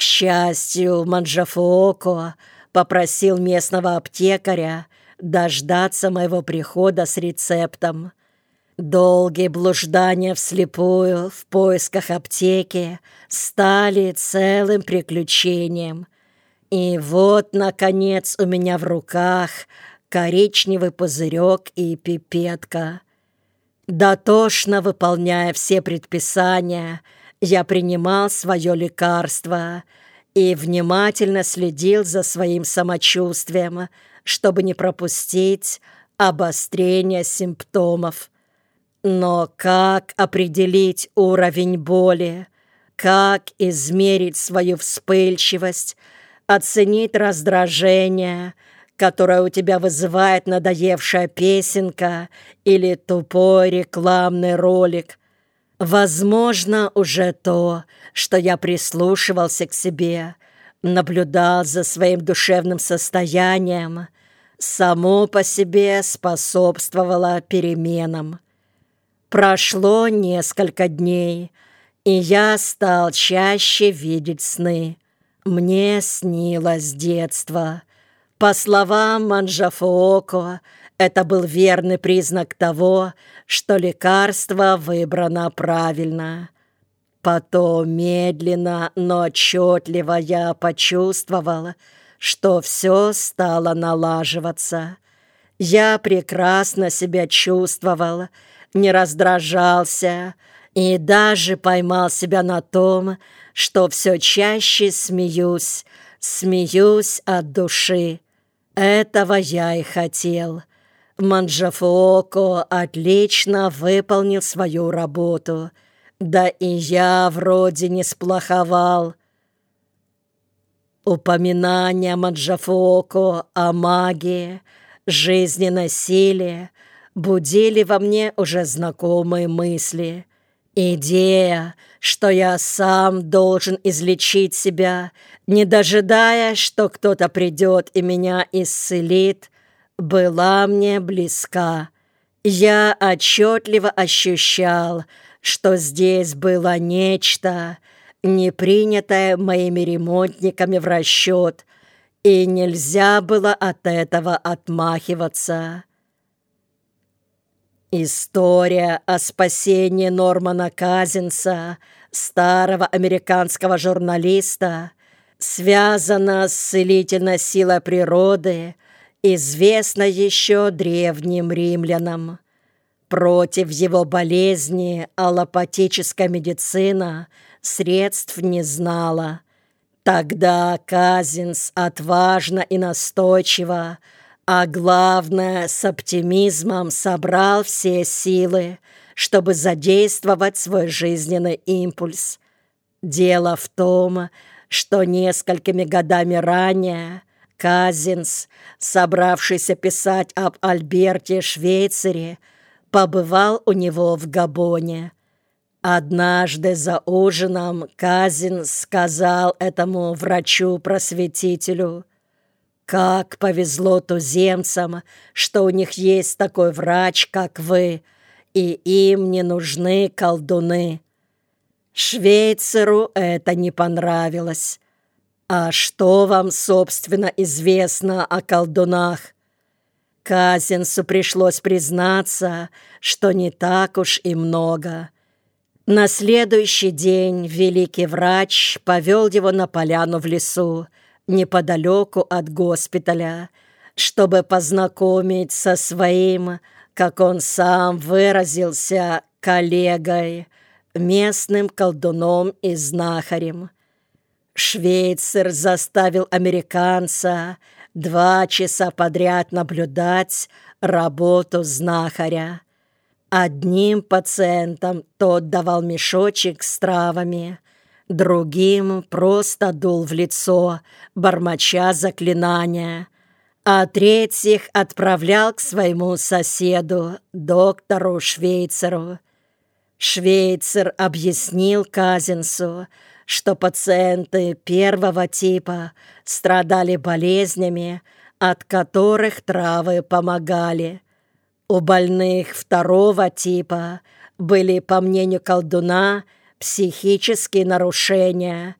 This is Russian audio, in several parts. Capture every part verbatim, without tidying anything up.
счастью, Манджафуоко попросил местного аптекаря дождаться моего прихода с рецептом. Долгие блуждания вслепую в поисках аптеки стали целым приключением. И вот, наконец, у меня в руках коричневый пузырек и пипетка. Дотошно выполняя все предписания, я принимал свое лекарство и внимательно следил за своим самочувствием, чтобы не пропустить обострение симптомов. Но как определить уровень боли? Как измерить свою вспыльчивость, оценить раздражение, которое у тебя вызывает надоевшая песенка или тупой рекламный ролик? Возможно, уже то, что я прислушивался к себе, наблюдал за своим душевным состоянием, само по себе способствовало переменам. Прошло несколько дней, и я стал чаще видеть сны. Мне снилось детство. По словам Манджафуоко, это был верный признак того, что лекарство выбрано правильно. Потом медленно, но отчетливо я почувствовал, что все стало налаживаться. Я прекрасно себя чувствовал, не раздражался и даже поймал себя на том, что все чаще смеюсь, смеюсь от души. Этого я и хотел. Манджафуоко отлично выполнил свою работу, да и я вроде не сплоховал. Упоминания Манджафуоко о магии, жизненной силе будили во мне уже знакомые мысли. Идея, что я сам должен излечить себя, не дожидаясь, что кто-то придет и меня исцелит, была мне близка. Я отчетливо ощущал, что здесь было нечто, не принятое моими ремонтниками в расчет, и нельзя было от этого отмахиваться. История о спасении Нормана Казинса, старого американского журналиста, связана с целительной силой природы, известна еще древним римлянам. Против его болезни аллопатическая медицина средств не знала. Тогда Казинс отважно и настойчиво, а главное, с оптимизмом собрал все силы, чтобы задействовать свой жизненный импульс. Дело в том, что несколькими годами ранее Казинс, собравшийся писать об Альберте Швейцере, побывал у него в Габоне. Однажды за ужином Казинс сказал этому врачу-просветителю: «Как повезло туземцам, что у них есть такой врач, как вы, и им не нужны колдуны». Швейцеру это не понравилось. «А что вам, собственно, известно о колдунах?» Казинсу пришлось признаться, что не так уж и много. На следующий день великий врач повел его на поляну в лесу, неподалеку от госпиталя, чтобы познакомить со своим, как он сам выразился, коллегой, местным колдуном и знахарем. Швейцер заставил американца два часа подряд наблюдать работу знахаря. Одним пациентам тот давал мешочек с травами, другим просто дул в лицо, бормоча заклинания, а третьих отправлял к своему соседу, доктору Швейцеру. Швейцер объяснил Казинсу, что пациенты первого типа страдали болезнями, от которых травы помогали. У больных второго типа были, по мнению колдуна, психические нарушения,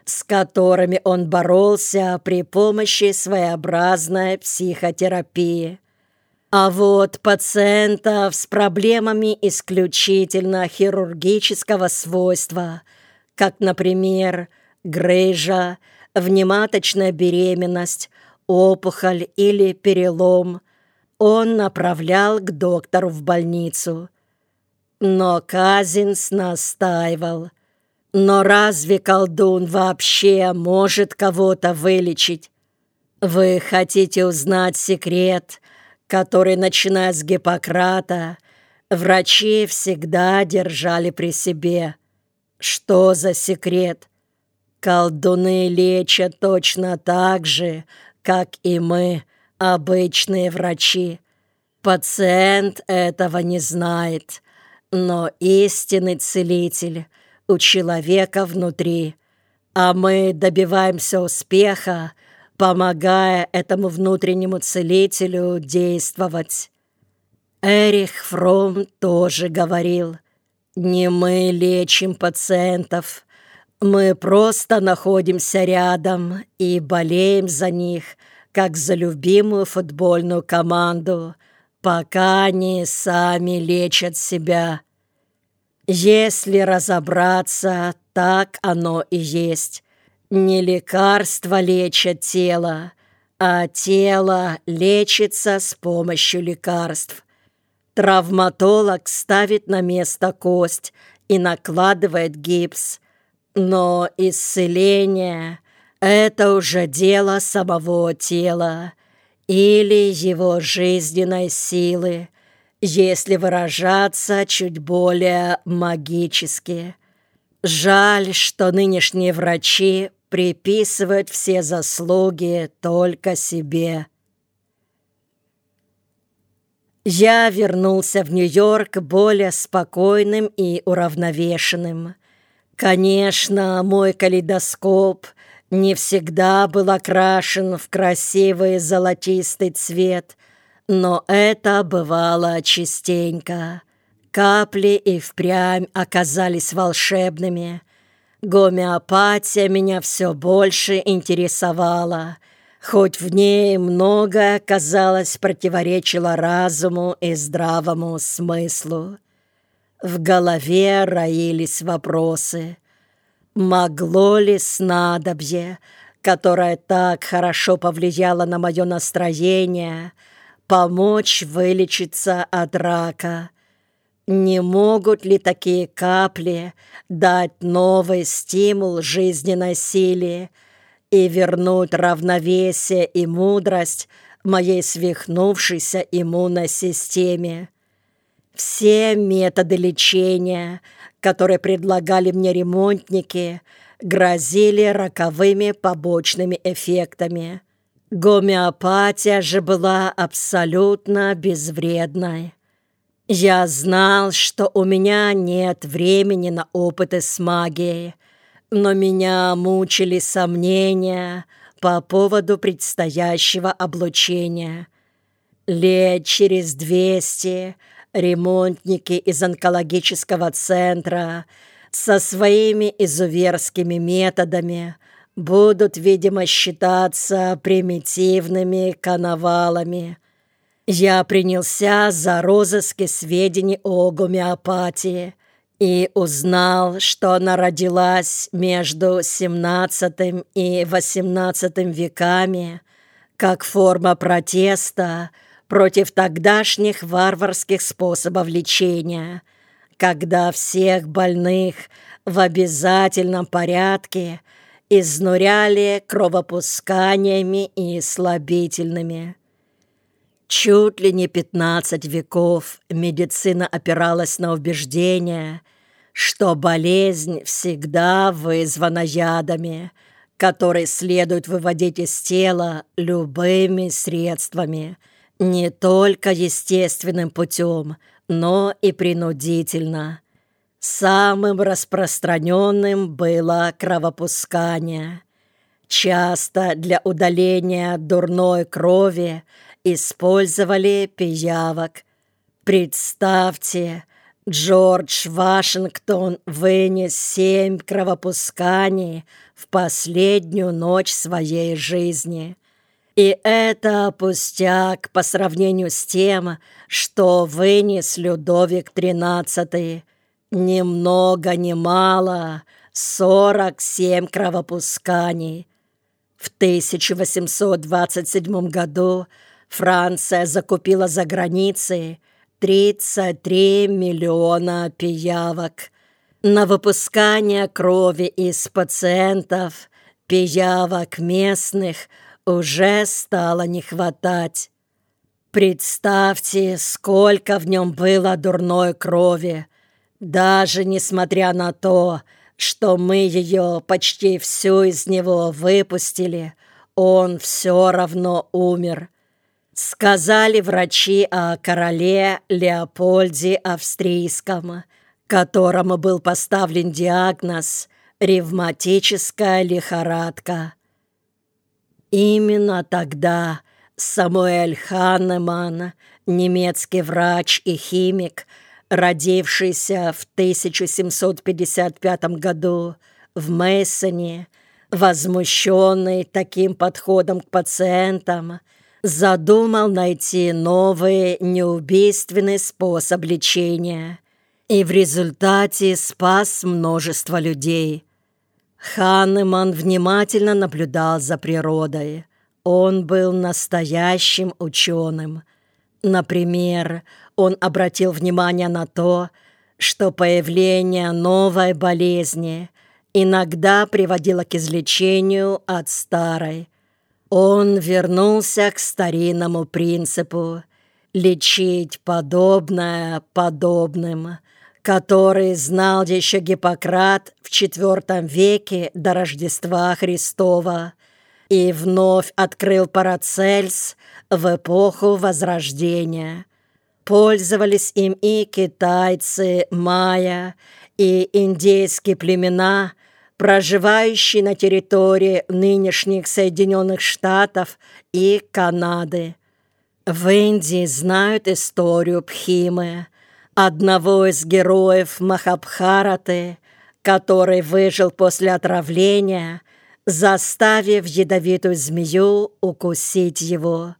с которыми он боролся при помощи своеобразной психотерапии. А вот пациентов с проблемами исключительно хирургического свойства, как, например, грыжа, внематочная беременность, опухоль или перелом, он направлял к доктору в больницу. Но Казинц настаивал. Но разве колдун вообще может кого-то вылечить? Вы хотите узнать секрет, который, начиная с Гиппократа, врачи всегда держали при себе? Что за секрет? Колдуны лечат точно так же, как и мы, обычные врачи. Пациент этого не знает, но истинный целитель у человека внутри, а мы добиваемся успеха, помогая этому внутреннему целителю действовать. Эрих Фромм тоже говорил: «Не мы лечим пациентов, мы просто находимся рядом и болеем за них, как за любимую футбольную команду, пока они сами лечат себя». Если разобраться, так оно и есть. Не лекарства лечат тело, а тело лечится с помощью лекарств. Травматолог ставит на место кость и накладывает гипс, но исцеление – это уже дело самого тела или его жизненной силы, если выражаться чуть более магически. Жаль, что нынешние врачи приписывают все заслуги только себе. Я вернулся в Нью-Йорк более спокойным и уравновешенным. Конечно, мой калейдоскоп не всегда был окрашен в красивый золотистый цвет, но это бывало частенько. Капли и впрямь оказались волшебными. Гомеопатия меня все больше интересовала, хоть в ней многое, казалось, противоречило разуму и здравому смыслу. В голове роились вопросы. Могло ли снадобье, которое так хорошо повлияло на мое настроение, помочь вылечиться от рака? Не могут ли такие капли дать новый стимул жизненной силе и вернуть равновесие и мудрость моей свихнувшейся иммунной системе? Все методы лечения, которые предлагали мне ремонтники, грозили роковыми побочными эффектами. Гомеопатия же была абсолютно безвредной. Я знал, что у меня нет времени на опыты с магией, но меня мучили сомнения по поводу предстоящего облучения. Лет через двести ремонтники из онкологического центра со своими изуверскими методами будут, видимо, считаться примитивными коновалами. Я принялся за розыски сведений о гомеопатии и узнал, что она родилась между семнадцатым и восемнадцатым веками как форма протеста против тогдашних варварских способов лечения, когда всех больных в обязательном порядке изнуряли кровопусканиями и слабительными. Чуть ли не пятнадцать веков медицина опиралась на убеждение, что болезнь всегда вызвана ядами, которые следует выводить из тела любыми средствами, не только естественным путем, но и принудительно. Самым распространенным было кровопускание. Часто для удаления дурной крови использовали пиявок. Представьте, Джордж Вашингтон вынес семь кровопусканий в последнюю ночь своей жизни. И это пустяк по сравнению с тем, что вынес Людовик тринадцатый. Ни много ни мало сорок семь кровопусканий. В тысяча восемьсот двадцать седьмом году Франция закупила за границей тридцать три миллиона пиявок. На выпускание крови из пациентов пиявок местных уже стало не хватать. Представьте, сколько в нем было дурной крови. Даже несмотря на то, что мы ее почти всю из него выпустили, он все равно умер. Сказали врачи о короле Леопольде Австрийском, которому был поставлен диагноз «ревматическая лихорадка». Именно тогда Самуэль Ханнеман, немецкий врач и химик, родившийся в тысяча семьсот пятьдесят пятом году в Мейсоне, возмущенный таким подходом к пациентам, задумал найти новый неубийственный способ лечения и в результате спас множество людей. Ханнеман внимательно наблюдал за природой. Он был настоящим ученым. Например, он обратил внимание на то, что появление новой болезни иногда приводило к излечению от старой. Он вернулся к старинному принципу лечить подобное подобным, который знал еще Гиппократ в четвёртом веке до Рождества Христова и вновь открыл Парацельс в эпоху Возрождения. Пользовались им и китайцы, майя, и индейские племена, проживающие на территории нынешних Соединенных Штатов и Канады. В Индии знают историю Пхимы, одного из героев Махабхараты, который выжил после отравления, заставив ядовитую змею укусить его.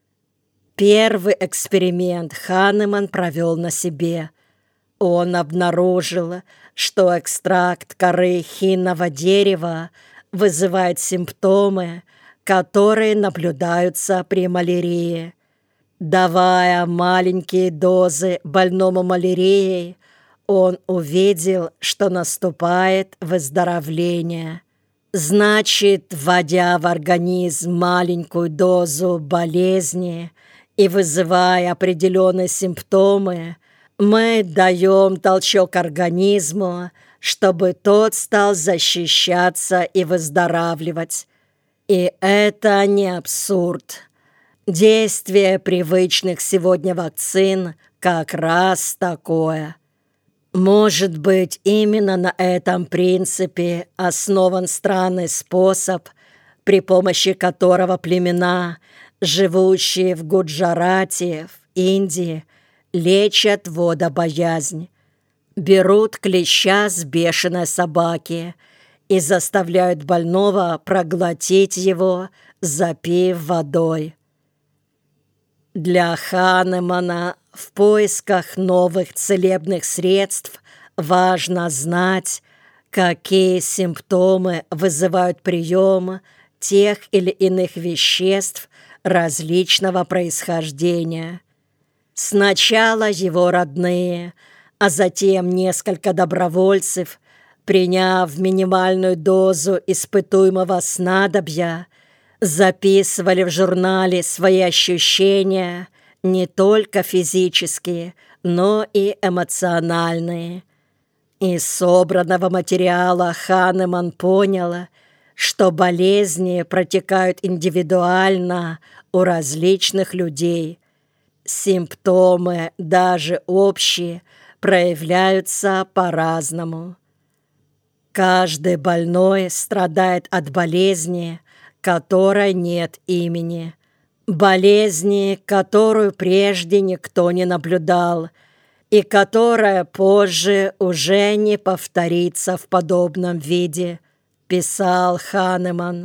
Первый эксперимент Ханнеман провел на себе. Он обнаружил, что экстракт коры хинного дерева вызывает симптомы, которые наблюдаются при малярии. Давая маленькие дозы больному малярией, он увидел, что наступает выздоровление. Значит, вводя в организм маленькую дозу болезни и вызывая определенные симптомы, мы даем толчок организму, чтобы тот стал защищаться и выздоравливать. И это не абсурд. Действие привычных сегодня вакцин как раз такое. Может быть, именно на этом принципе основан странный способ, при помощи которого племена, живущие в Гуджарате, в Индии, лечат водобоязнь. Берут клеща с бешеной собаки и заставляют больного проглотить его, запив водой. Для Ханнемана в поисках новых целебных средств важно знать, какие симптомы вызывают прием тех или иных веществ различного происхождения. Сначала его родные, а затем несколько добровольцев, приняв минимальную дозу испытуемого снадобья, записывали в журнале свои ощущения, не только физические, но и эмоциональные. Из собранного материала Ханнеман понял, что болезни протекают индивидуально у различных людей. Симптомы, даже общие, проявляются по-разному. Каждый больной страдает от болезни, которой нет имени, болезни, которую прежде никто не наблюдал, и которое позже уже не повторится в подобном виде, писал Ханеман.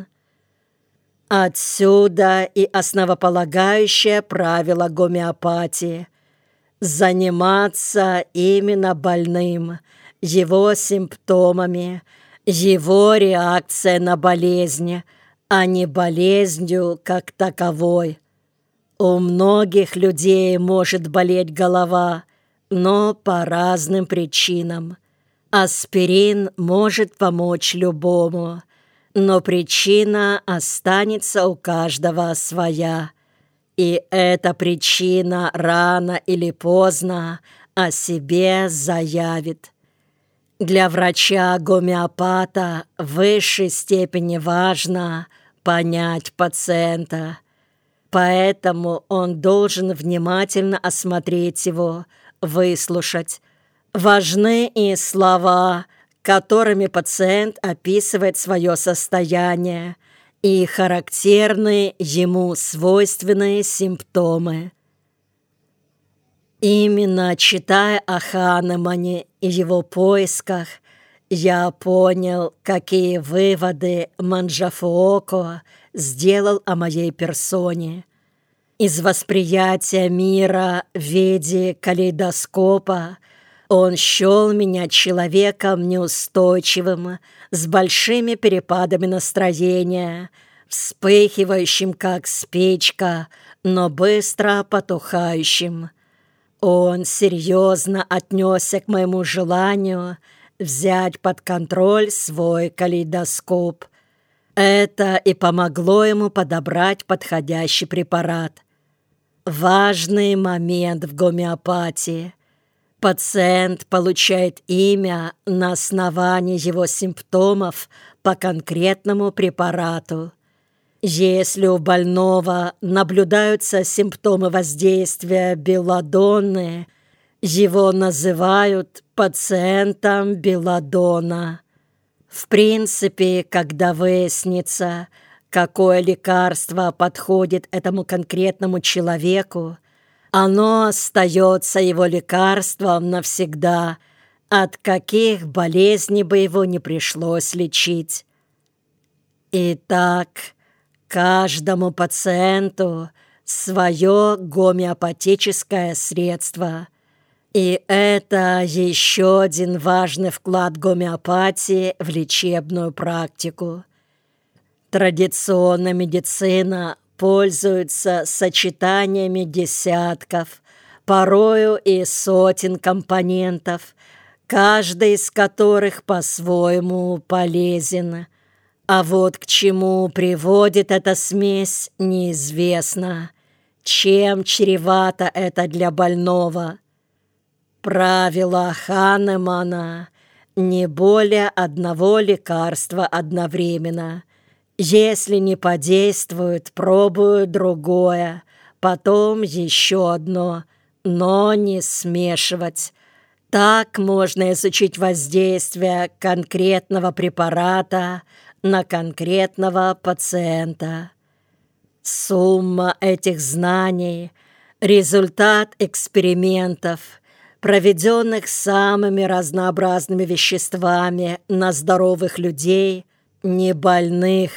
Отсюда и основополагающее правило гомеопатии – заниматься именно больным, его симптомами, его реакцией на болезнь, а не болезнью как таковой. У многих людей может болеть голова, но по разным причинам. Аспирин может помочь любому, но причина останется у каждого своя. И эта причина рано или поздно о себе заявит. Для врача-гомеопата в высшей степени важно понять пациента. Поэтому он должен внимательно осмотреть его, выслушать. Важны и слова, которыми пациент описывает свое состояние, и характерные ему свойственные симптомы. Именно читая о Ханемане и его поисках, я понял, какие выводы Манджафуоко сделал о моей персоне. Из восприятия мира в виде калейдоскопа он счел меня человеком неустойчивым, с большими перепадами настроения, вспыхивающим, как спичка, но быстро потухающим. Он серьезно отнесся к моему желанию взять под контроль свой калейдоскоп. Это и помогло ему подобрать подходящий препарат. Важный момент в гомеопатии. Пациент получает имя на основании его симптомов по конкретному препарату. Если у больного наблюдаются симптомы воздействия белладонны, его называют пациентом белладонна. В принципе, когда выяснится, какое лекарство подходит этому конкретному человеку, оно остается его лекарством навсегда, от каких болезней бы его не пришлось лечить. Итак, каждому пациенту свое гомеопатическое средство. И это еще один важный вклад гомеопатии в лечебную практику. Традиционная медицина пользуется сочетаниями десятков, порою и сотен компонентов, каждый из которых по-своему полезен. А вот к чему приводит эта смесь, неизвестно. Чем чревато это для больного? Правило Ханемана – не более одного лекарства одновременно. Если не подействует, пробую другое, потом еще одно, но не смешивать. Так можно изучить воздействие конкретного препарата на конкретного пациента. Сумма этих знаний – результат экспериментов, проведенных самыми разнообразными веществами на здоровых людей, не больных,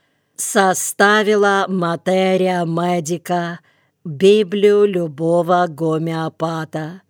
составила материя медика, Библию любого гомеопата.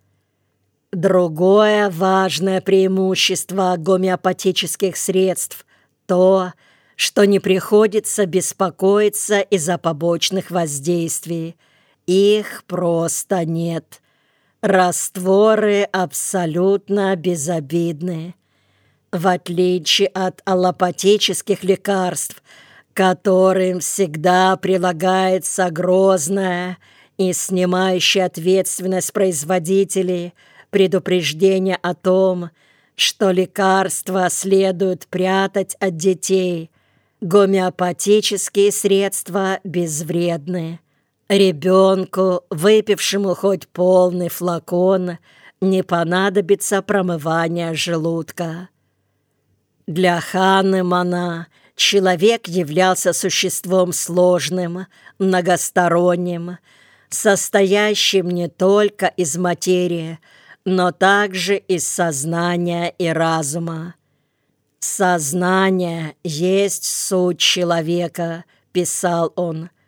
Другое важное преимущество гомеопатических средств – то, что не приходится беспокоиться из-за побочных воздействий. Их просто нет. Растворы абсолютно безобидны. В отличие от аллопатических лекарств, которым всегда прилагается грозное и снимающее ответственность производителей предупреждение о том, что лекарства следует прятать от детей, гомеопатические средства безвредны. Ребенку, выпившему хоть полный флакон, не понадобится промывание желудка. Для Ханемана человек являлся существом сложным, многосторонним, состоящим не только из материи, но также из сознания и разума. «Сознание есть суть человека», — писал он,